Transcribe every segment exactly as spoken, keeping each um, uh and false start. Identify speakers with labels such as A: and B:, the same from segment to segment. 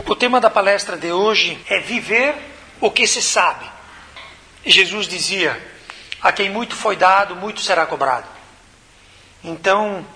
A: O tema da palestra de hoje é viver o que se sabe. Jesus dizia, a quem muito foi dado, muito será cobrado. Então,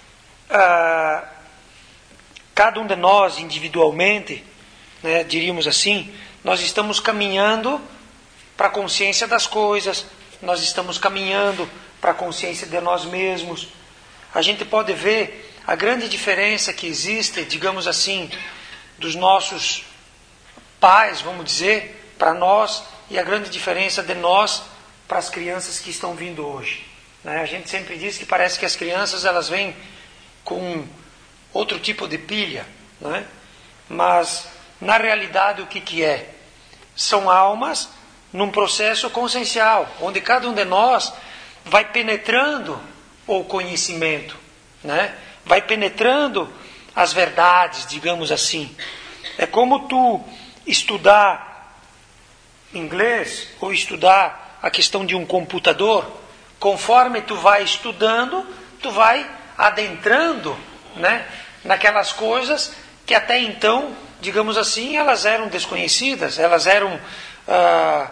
A: ah, cada um de nós individualmente, né, diríamos assim, nós estamos caminhando para a consciência das coisas, nós estamos caminhando para a consciência de nós mesmos. A gente pode ver a grande diferença que existe, digamos assim, dos nossos pais, vamos dizer, para nós, e a grande diferença de nós para as crianças que estão vindo hoje. Né? A gente sempre diz que parece que as crianças elas vêm com outro tipo de pilha, né? Mas na realidade o que, que é? São almas num processo consciencial, onde cada um de nós vai penetrando o conhecimento, né? Vai penetrando as verdades, digamos assim. É como tu estudar inglês ou estudar a questão de um computador. Conforme tu vai estudando, tu vai adentrando, né, naquelas coisas que até então, digamos assim, elas eram desconhecidas, elas eram ah,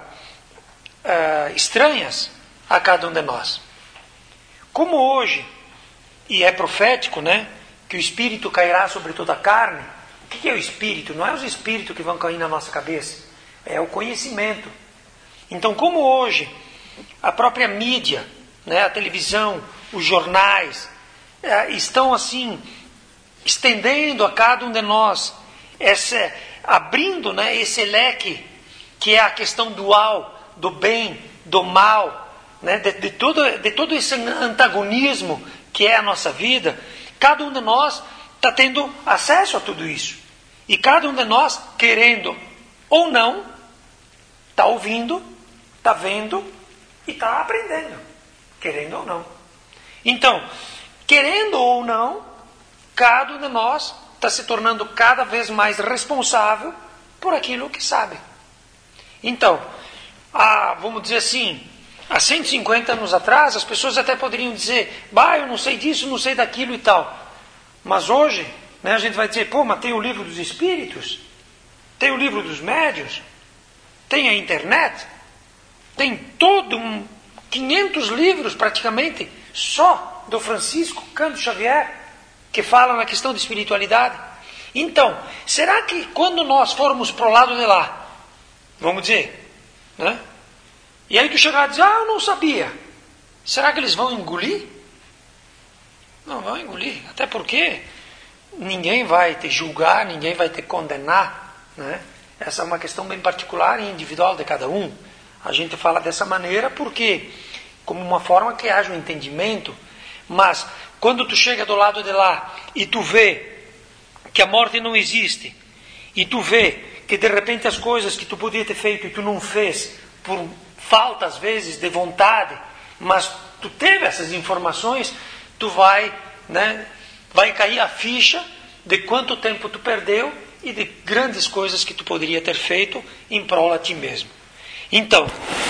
A: ah, estranhas a cada um de nós. Como hoje, e é profético, né, que o Espírito cairá sobre toda a carne. O que é o Espírito? Não é os Espíritos que vão cair na nossa cabeça, é o conhecimento. Então, como hoje a própria mídia, né, a televisão, os jornais, é, estão assim, estendendo a cada um de nós, essa, abrindo, né, esse leque, que é a questão dual, do bem, do mal, né, de, de, todo, de todo esse antagonismo que é a nossa vida, cada um de nós está tendo acesso a tudo isso. E cada um de nós, querendo ou não, está ouvindo, está vendo e está aprendendo. Querendo ou não. Então, querendo ou não, cada um de nós está se tornando cada vez mais responsável por aquilo que sabe. Então, há, vamos dizer assim, há cento e cinquenta anos atrás, as pessoas até poderiam dizer, bah, eu não sei disso, não sei daquilo e tal. Mas hoje, né, a gente vai dizer, pô, mas tem o livro dos espíritos, tem o livro dos médiuns, tem a internet, tem todo um quinhentos livros praticamente só do Francisco Cândido Xavier que falam na questão de espiritualidade. Então, será que quando nós formos para o lado de lá, vamos dizer, né? E aí tu chegar e dizer, ah, eu não sabia. Será que eles vão engolir? Não vão engolir. Até porque ninguém vai te julgar, ninguém vai te condenar, né? Essa é uma questão bem particular e individual de cada um. A gente fala dessa maneira porque, como uma forma que haja um entendimento, mas quando tu chega do lado de lá e tu vê que a morte não existe, e tu vê que de repente as coisas que tu podia ter feito e tu não fez, por falta às vezes de vontade, mas tu teve essas informações, tu vai, né, vai cair a ficha de quanto tempo tu perdeu e de grandes coisas que tu poderia ter feito em prol a ti mesmo. Então,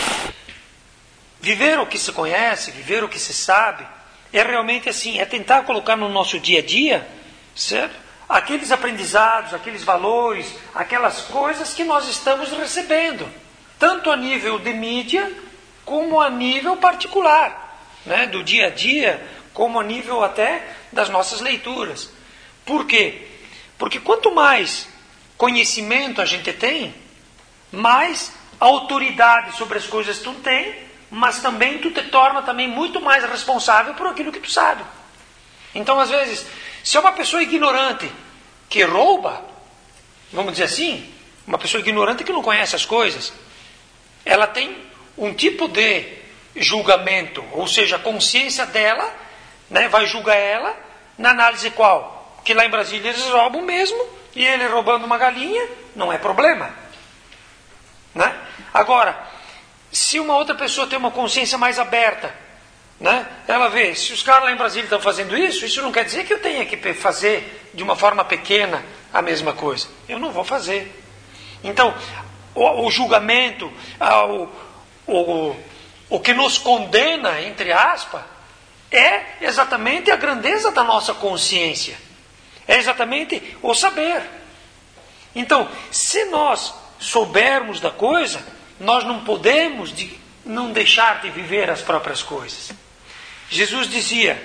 A: viver o que se conhece, viver o que se sabe, é realmente assim, é tentar colocar no nosso dia a dia, certo? Aqueles aprendizados, aqueles valores, aquelas coisas que nós estamos recebendo, tanto a nível de mídia, como a nível particular, né? Do dia a dia, como a nível até das nossas leituras. Por quê? Porque quanto mais conhecimento a gente tem, mais autoridade sobre as coisas tu tem, mas também tu te torna também muito mais responsável por aquilo que tu sabe. Então, às vezes, se é uma pessoa ignorante que rouba, vamos dizer assim, uma pessoa ignorante que não conhece as coisas, ela tem um tipo de julgamento, ou seja, a consciência dela, né, vai julgar ela na análise qual? Que lá em Brasília eles roubam mesmo, e ele roubando uma galinha, não é problema. Né? Agora, se uma outra pessoa tem uma consciência mais aberta, né, ela vê, se os caras lá em Brasília estão fazendo isso, isso não quer dizer que eu tenha que fazer de uma forma pequena a mesma coisa. Eu não vou fazer. Então, o, o julgamento, o, o, o que nos condena, entre aspas, é exatamente a grandeza da nossa consciência. É exatamente o saber. Então, se nós soubermos da coisa, nós não podemos de, não deixar de viver as próprias coisas. Jesus dizia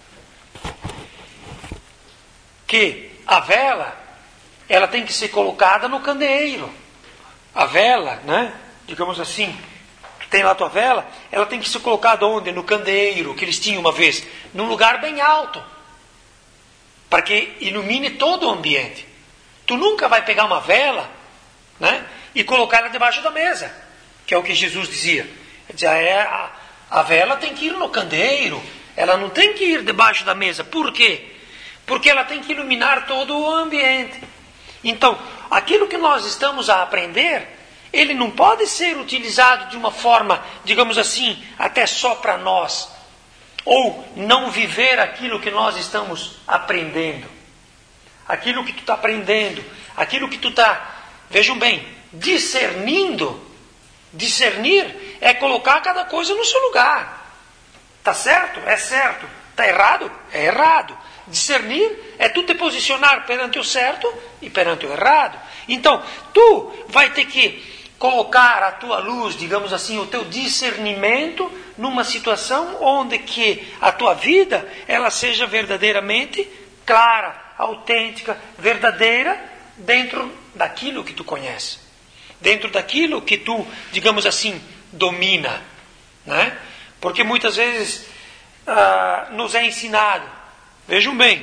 A: que a vela, ela tem que ser colocada no candeeiro. A vela, né? Digamos assim, tem lá a tua vela, ela tem que ser colocada onde? No candeeiro, que eles tinham uma vez, num lugar bem alto, para que ilumine todo o ambiente. Tu nunca vai pegar uma vela, né, e colocar ela debaixo da mesa, que é o que Jesus dizia. Ele dizia, é, a, a vela tem que ir no candeeiro, ela não tem que ir debaixo da mesa. Por quê? Porque ela tem que iluminar todo o ambiente. Então, aquilo que nós estamos a aprender, ele não pode ser utilizado de uma forma, digamos assim, até só para nós. Ou não viver aquilo que nós estamos aprendendo. Aquilo que tu está aprendendo, aquilo que tu está, vejam bem, discernindo. Discernir é colocar cada coisa no seu lugar. Está certo? É certo. Está errado? É errado. Discernir é tu te posicionar perante o certo e perante o errado. Então, tu vai ter que colocar a tua luz, digamos assim, o teu discernimento numa situação onde que a tua vida ela seja verdadeiramente clara, autêntica, verdadeira, dentro daquilo que tu conhece. Dentro daquilo que tu, digamos assim, domina. Né? Porque muitas vezes ah, nos é ensinado. Vejam bem.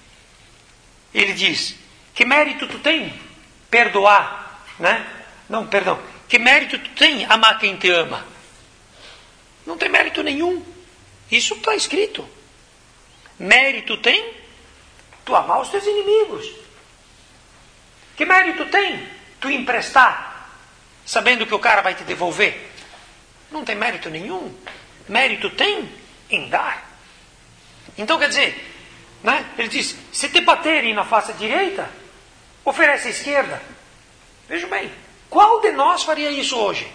A: Ele diz, que mérito tu tem perdoar, né? Não, perdão. Que mérito tu tem amar quem te ama? Não tem mérito nenhum. Isso está escrito. Mérito tem tu amar os teus inimigos. Que mérito tem tu emprestar, sabendo que o cara vai te devolver? Não tem mérito nenhum. Mérito tem em dar. Então quer dizer, né? Ele diz, se te baterem na face direita, oferece a esquerda. Vejam bem, qual de nós faria isso hoje?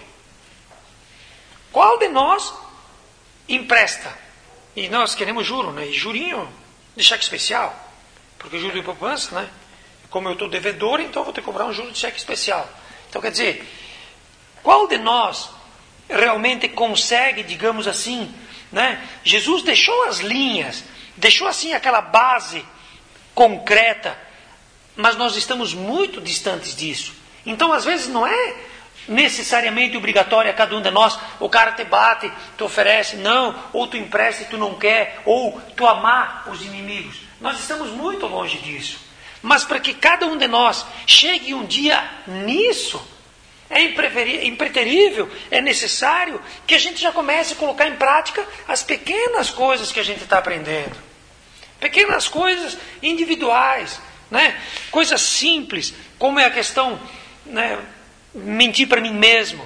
A: Qual de nós empresta? E nós queremos juro, né? E jurinho de cheque especial. Porque o juro de poupança, né? Como eu estou devedor, então eu vou ter que cobrar um juro de cheque especial. Então quer dizer, qual de nós realmente consegue, digamos assim, né? Jesus deixou as linhas, deixou assim aquela base concreta, mas nós estamos muito distantes disso. Então, às vezes, não é necessariamente obrigatório a cada um de nós, o cara te bate, te oferece, não, ou tu empresta e tu não quer, ou tu amar os inimigos. Nós estamos muito longe disso. Mas para que cada um de nós chegue um dia nisso, é impreterível, é necessário que a gente já comece a colocar em prática as pequenas coisas que a gente está aprendendo. Pequenas coisas individuais, né? Coisas simples, como é a questão, né, mentir para mim mesmo,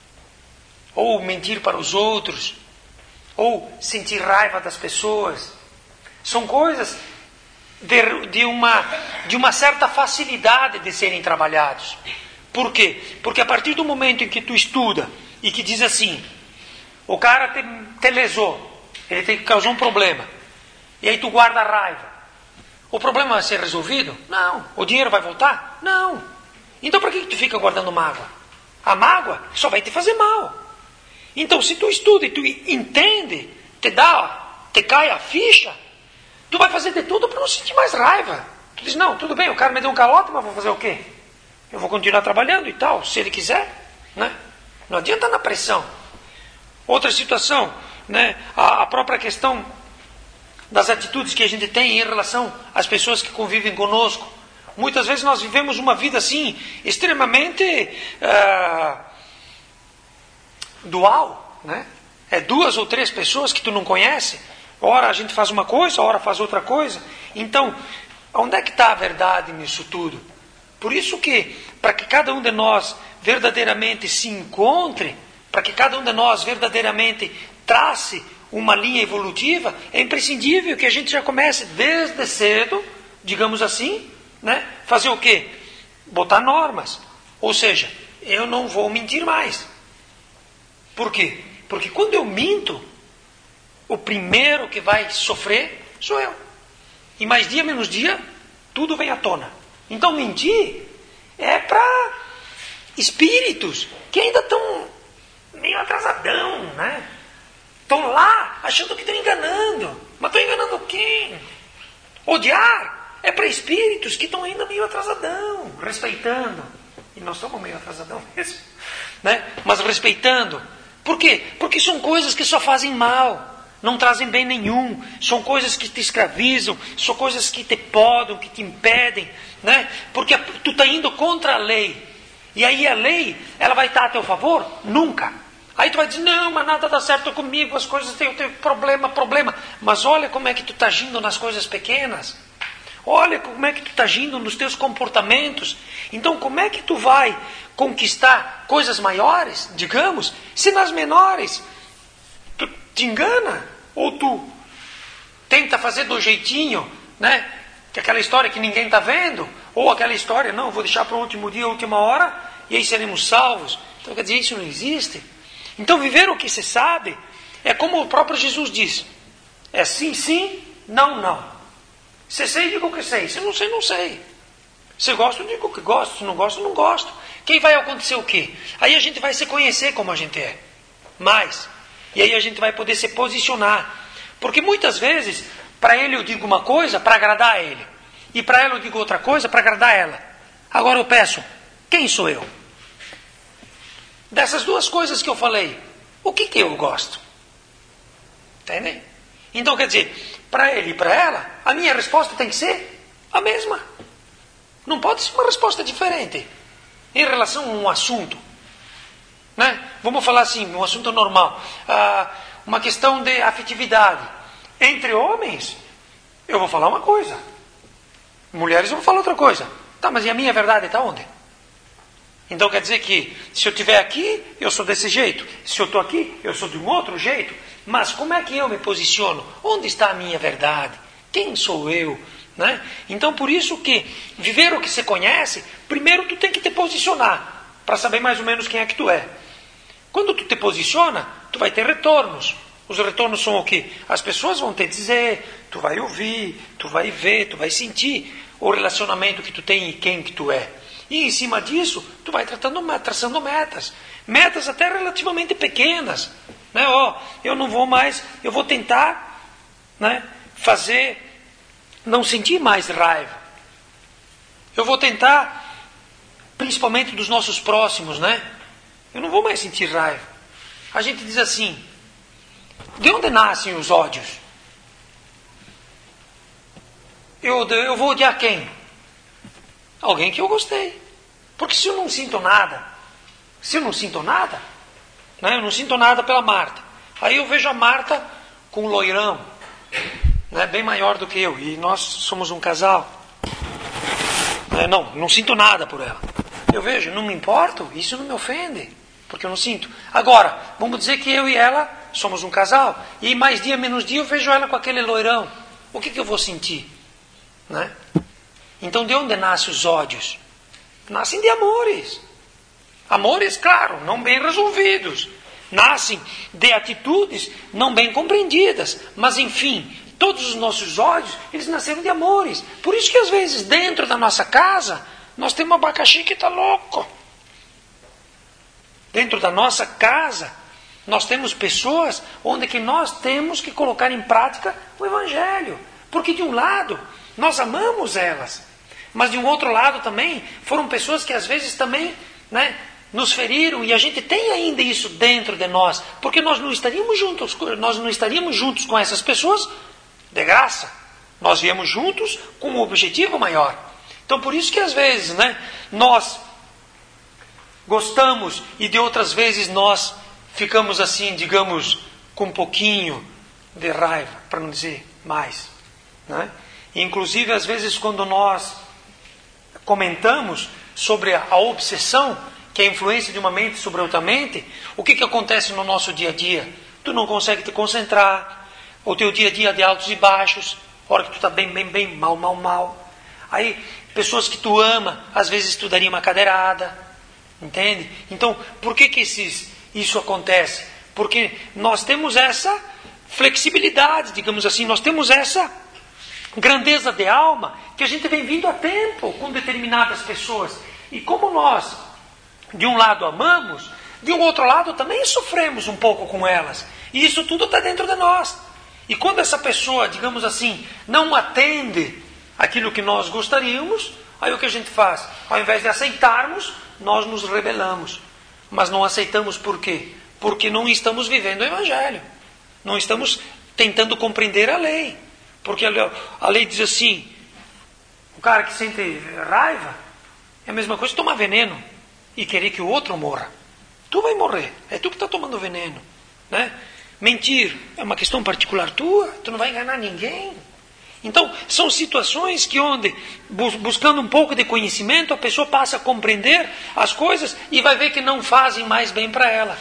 A: ou mentir para os outros, ou sentir raiva das pessoas. São coisas de, de, uma, de uma certa facilidade de serem trabalhados. Por quê? Porque a partir do momento em que tu estuda e que diz assim, o cara te, te lesou, ele te causou um problema, e aí tu guarda a raiva. O problema vai ser resolvido? Não. O dinheiro vai voltar? Não. Então para que tu fica guardando mágoa? A mágoa só vai te fazer mal. Então se tu estuda e tu entende, te dá, te cai a ficha, tu vai fazer de tudo para não sentir mais raiva. Tu diz, não, tudo bem, o cara me deu um calote, mas vou fazer o quê? Eu vou continuar trabalhando e tal, se ele quiser, né? Não adianta na pressão. Outra situação, né? A, a própria questão das atitudes que a gente tem em relação às pessoas que convivem conosco. Muitas vezes nós vivemos uma vida assim, extremamente uh, dual, né? É duas ou três pessoas que tu não conhece. Ora a gente faz uma coisa, ora faz outra coisa. Então, onde é que está a verdade nisso tudo? Por isso que, para que cada um de nós verdadeiramente se encontre, para que cada um de nós verdadeiramente trace uma linha evolutiva, é imprescindível que a gente já comece desde cedo, digamos assim, né? Fazer o quê? Botar normas. Ou seja, eu não vou mentir mais. Por quê? Porque quando eu minto, o primeiro que vai sofrer sou eu. E mais dia menos dia, tudo vem à tona. Então mentir é para espíritos que ainda estão meio atrasadão, né? Estão lá achando que estão enganando. Mas estão enganando quem? Odiar é para espíritos que estão ainda meio atrasadão, respeitando. E nós estamos meio atrasadão mesmo, né? Mas respeitando. Por quê? Porque são coisas que só fazem mal. Não trazem bem nenhum. São coisas que te escravizam. São coisas que te podam, que te impedem, né? Porque tu está indo contra a lei. E aí a lei, ela vai estar a teu favor? Nunca. Aí tu vai dizer, não, mas nada dá certo comigo, as coisas têm, têm problema, problema. Mas olha como é que tu está agindo nas coisas pequenas. Olha como é que tu está agindo nos teus comportamentos. Então como é que tu vai conquistar coisas maiores, digamos, se nas menores tu te engana? Ou tu tenta fazer do jeitinho, né? Que aquela história que ninguém está vendo. Ou aquela história, não, vou deixar para o último dia, a última hora, e aí seremos salvos. Então quer dizer, isso não existe. Então viver o que se sabe é como o próprio Jesus diz. É sim, sim, não, não. Se sei, digo que sei. Se não sei, não sei. Se gosto, digo que gosto. Se não gosto, não gosto. Quem vai acontecer o quê? Aí a gente vai se conhecer como a gente é. Mais. E aí a gente vai poder se posicionar. Porque muitas vezes, para ele eu digo uma coisa para agradar a ele. E para ela eu digo outra coisa para agradar ela. Agora eu peço, quem sou eu? Dessas duas coisas que eu falei, o que que eu gosto? Entendem? Então quer dizer, para ele e para ela, a minha resposta tem que ser a mesma. Não pode ser uma resposta diferente em relação a um assunto. Né? Vamos falar assim, um assunto normal. Ah, uma questão de afetividade. Entre homens, eu vou falar uma coisa. Mulheres eu vou falar outra coisa. Tá, mas e a minha verdade está onde? Então quer dizer que se eu estiver aqui, eu sou desse jeito. Se eu estou aqui, eu sou de um outro jeito. Mas como é que eu me posiciono? Onde está a minha verdade? Quem sou eu? Né? Então por isso que viver o que você conhece, primeiro tu tem que te posicionar. Para saber mais ou menos quem é que tu é. Quando tu te posiciona, tu vai ter retornos. Os retornos são o quê? As pessoas vão te dizer, tu vai ouvir, tu vai ver, tu vai sentir o relacionamento que tu tem e quem que tu é. E em cima disso, tu vai tratando, traçando metas. Metas até relativamente pequenas. Né? Oh, eu não vou mais, eu vou tentar, né, fazer, não sentir mais raiva. Eu vou tentar, principalmente dos nossos próximos, né? Eu não vou mais sentir raiva. A gente diz assim, de onde nascem os ódios? Eu, eu vou odiar quem? Alguém que eu gostei. Porque se eu não sinto nada, se eu não sinto nada, né, eu não sinto nada pela Marta. Aí eu vejo a Marta com um loirão, né, bem maior do que eu, e nós somos um casal. É, não, não sinto nada por ela. Eu vejo, não me importo, isso não me ofende, porque eu não sinto. Agora, vamos dizer que eu e ela somos um casal, e mais dia, menos dia, eu vejo ela com aquele loirão. O que, que eu vou sentir? Né? Então, de onde nascem os ódios? Nascem de amores. Amores, claro, não bem resolvidos. Nascem de atitudes não bem compreendidas. Mas, enfim, todos os nossos ódios, eles nasceram de amores. Por isso que, às vezes, dentro da nossa casa, nós temos um abacaxi que está louco. Dentro da nossa casa, nós temos pessoas onde que nós temos que colocar em prática o Evangelho. Porque, de um lado, nós amamos elas. Mas, de um outro lado também, foram pessoas que, às vezes, também, né, nos feriram. E a gente tem ainda isso dentro de nós. Porque nós não estaríamos juntos, nós não estaríamos juntos com essas pessoas de graça. Nós viemos juntos com um objetivo maior. Então, por isso que, às vezes, né, nós gostamos e, de outras vezes, nós ficamos assim, digamos, com um pouquinho de raiva, para não dizer mais. Né? E, inclusive, às vezes, quando nós comentamos sobre a, a obsessão, que é a influência de uma mente sobre outra mente, o que, que acontece no nosso dia a dia? Tu não consegue te concentrar, o teu dia a dia é de altos e baixos, a hora que tu está bem, bem, bem, mal, mal, mal. Aí, pessoas que tu ama, às vezes tu daria uma cadeirada, entende? Então, por que, que esses, isso acontece? Porque nós temos essa flexibilidade, digamos assim, nós temos essa grandeza de alma que a gente vem vindo há tempo com determinadas pessoas. E como nós, de um lado amamos, de um outro lado também sofremos um pouco com elas. E isso tudo está dentro de nós. E quando essa pessoa, digamos assim, não atende aquilo que nós gostaríamos, aí o que a gente faz? Ao invés de aceitarmos, nós nos rebelamos. Mas não aceitamos por quê? Porque não estamos vivendo o Evangelho. Não estamos tentando compreender a lei. Porque a lei diz assim, o cara que sente raiva é a mesma coisa que tomar veneno e querer que o outro morra. Tu vai morrer, é tu que está tomando veneno. Né? Mentir é uma questão particular tua, tu não vai enganar ninguém. Então, são situações que onde, buscando um pouco de conhecimento, a pessoa passa a compreender as coisas e vai ver que não fazem mais bem para ela.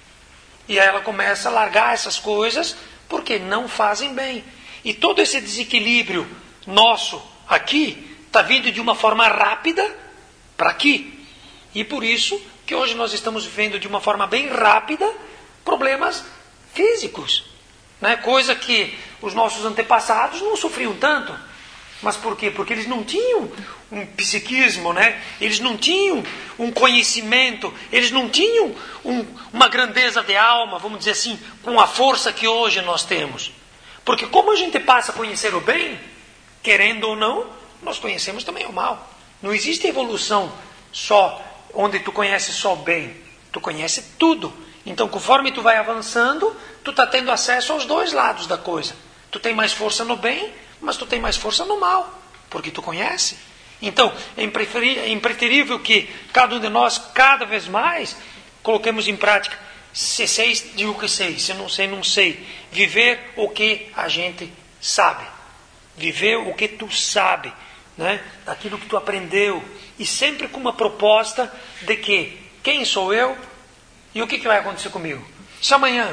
A: E aí ela começa a largar essas coisas porque não fazem bem. E todo esse desequilíbrio nosso aqui está vindo de uma forma rápida para aqui. E por isso que hoje nós estamos vivendo de uma forma bem rápida problemas físicos. Né? Coisa que os nossos antepassados não sofriam tanto. Mas por quê? Porque eles não tinham um psiquismo, né? Eles não tinham um conhecimento, eles não tinham um, uma grandeza de alma, vamos dizer assim, com a força que hoje nós temos. Porque como a gente passa a conhecer o bem, querendo ou não, nós conhecemos também o mal. Não existe evolução só onde tu conheces só o bem. Tu conhece tudo. Então, conforme tu vai avançando, tu está tendo acesso aos dois lados da coisa. Tu tem mais força no bem, mas tu tem mais força no mal, porque tu conhece. Então, é impreterível que cada um de nós, cada vez mais, coloquemos em prática. Se sei, digo que sei. Se não sei, não sei. Viver o que a gente sabe. Viver o que tu sabe. Né? Daquilo que tu aprendeu. E sempre com uma proposta de que, quem sou eu e o que, que vai acontecer comigo? Se amanhã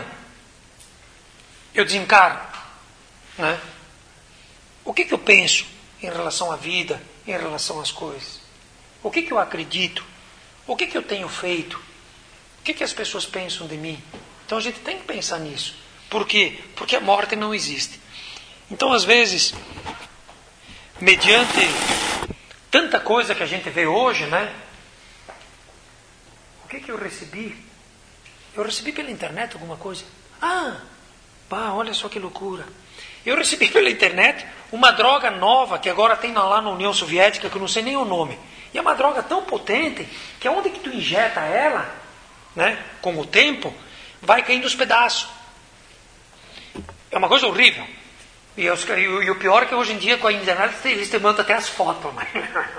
A: eu desencarno, né? O que, que eu penso em relação à vida, em relação às coisas? O que, que eu acredito? O que, que eu tenho feito? O que, que as pessoas pensam de mim? Então a gente tem que pensar nisso. Por quê? Porque a morte não existe. Então, às vezes, mediante tanta coisa que a gente vê hoje, né? O que, que eu recebi? Eu recebi pela internet alguma coisa. Ah, pá, olha só que loucura. Eu recebi pela internet uma droga nova que agora tem lá na União Soviética, que eu não sei nem o nome. E é uma droga tão potente que aonde que tu injeta ela, né, com o tempo, vai caindo os pedaços. É uma coisa horrível. E, os, e, e o pior é que hoje em dia com a internet eles te mandam até as fotos. Mas...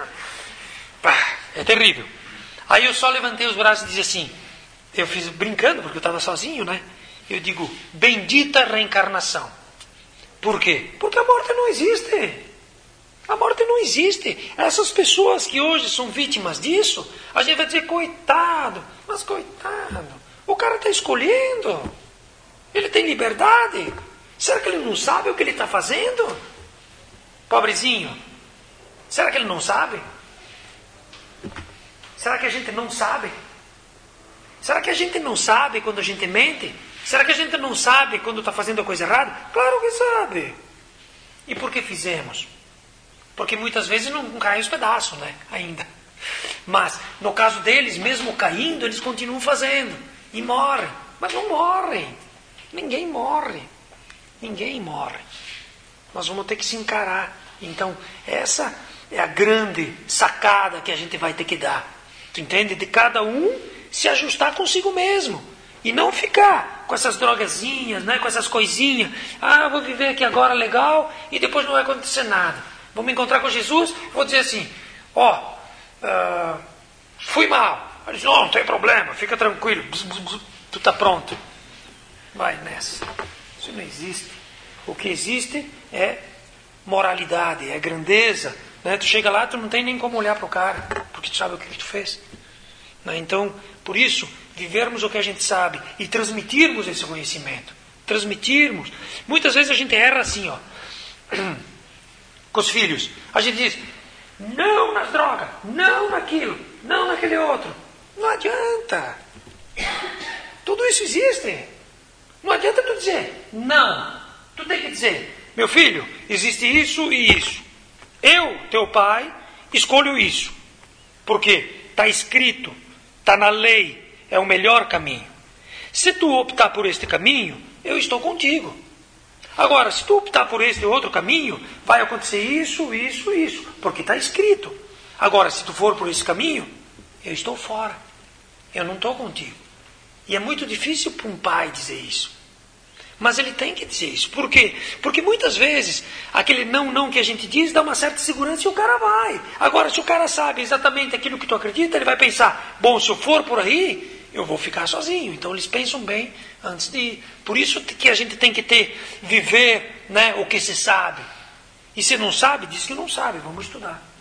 A: é terrível. Aí eu só levantei os braços e disse assim, eu fiz brincando porque eu estava sozinho, né? Eu digo, bendita reencarnação. Por quê? Porque a morte não existe. A morte não existe. Essas pessoas que hoje são vítimas disso, a gente vai dizer, coitado, mas coitado, o cara está escolhendo, ele tem liberdade. Será que ele não sabe o que ele está fazendo? Pobrezinho. Será que ele não sabe? Será que a gente não sabe? Será que a gente não sabe quando a gente mente? Será que a gente não sabe quando está fazendo a coisa errada? Claro que sabe. E por que fizemos? Porque muitas vezes não, não caem os pedaços, né? Ainda. Mas, no caso deles, mesmo caindo, eles continuam fazendo. E morrem. Mas não morrem. Ninguém morre. Ninguém morre. Nós vamos ter que se encarar. Então, essa é a grande sacada que a gente vai ter que dar. Tu entende? De cada um se ajustar consigo mesmo. E não ficar com essas drogazinhas, né? Com essas coisinhas. Ah, vou viver aqui agora legal e depois não vai acontecer nada. Vou me encontrar com Jesus, vou dizer assim, ó, oh, uh, fui mal. Ele diz, não, não tem problema, fica tranquilo. Bzz, bzz, bzz, tu está pronto. Vai nessa. Isso não existe. O que existe é moralidade, é grandeza. Né? Tu chega lá, tu não tem nem como olhar para o cara, porque tu sabe o que, que tu fez. Né? Então, por isso, vivermos o que a gente sabe e transmitirmos esse conhecimento. Transmitirmos. Muitas vezes a gente erra assim, ó. Com os filhos. A gente diz, não nas drogas, não naquilo, não naquele outro. Não adianta. Tudo isso existe. Não adianta tu dizer, não. Tu tem que dizer, meu filho, existe isso e isso. Eu, teu pai, escolho isso. Por quê? está escrito, está na lei, é o melhor caminho. Se tu optar por este caminho, eu estou contigo. Agora, se tu optar por este outro caminho, vai acontecer isso, isso, isso, porque está escrito. Agora, se tu for por esse caminho, eu estou fora. Eu não estou contigo. E é muito difícil para um pai dizer isso. Mas ele tem que dizer isso. Por quê? Porque muitas vezes, aquele não, não que a gente diz, dá uma certa segurança e o cara vai. Agora, se o cara sabe exatamente aquilo que tu acredita, ele vai pensar, bom, se eu for por aí, eu vou ficar sozinho. Então eles pensam bem antes de ir. Por isso que a gente tem que ter, viver, né, o que se sabe. E se não sabe, diz que não sabe, vamos estudar.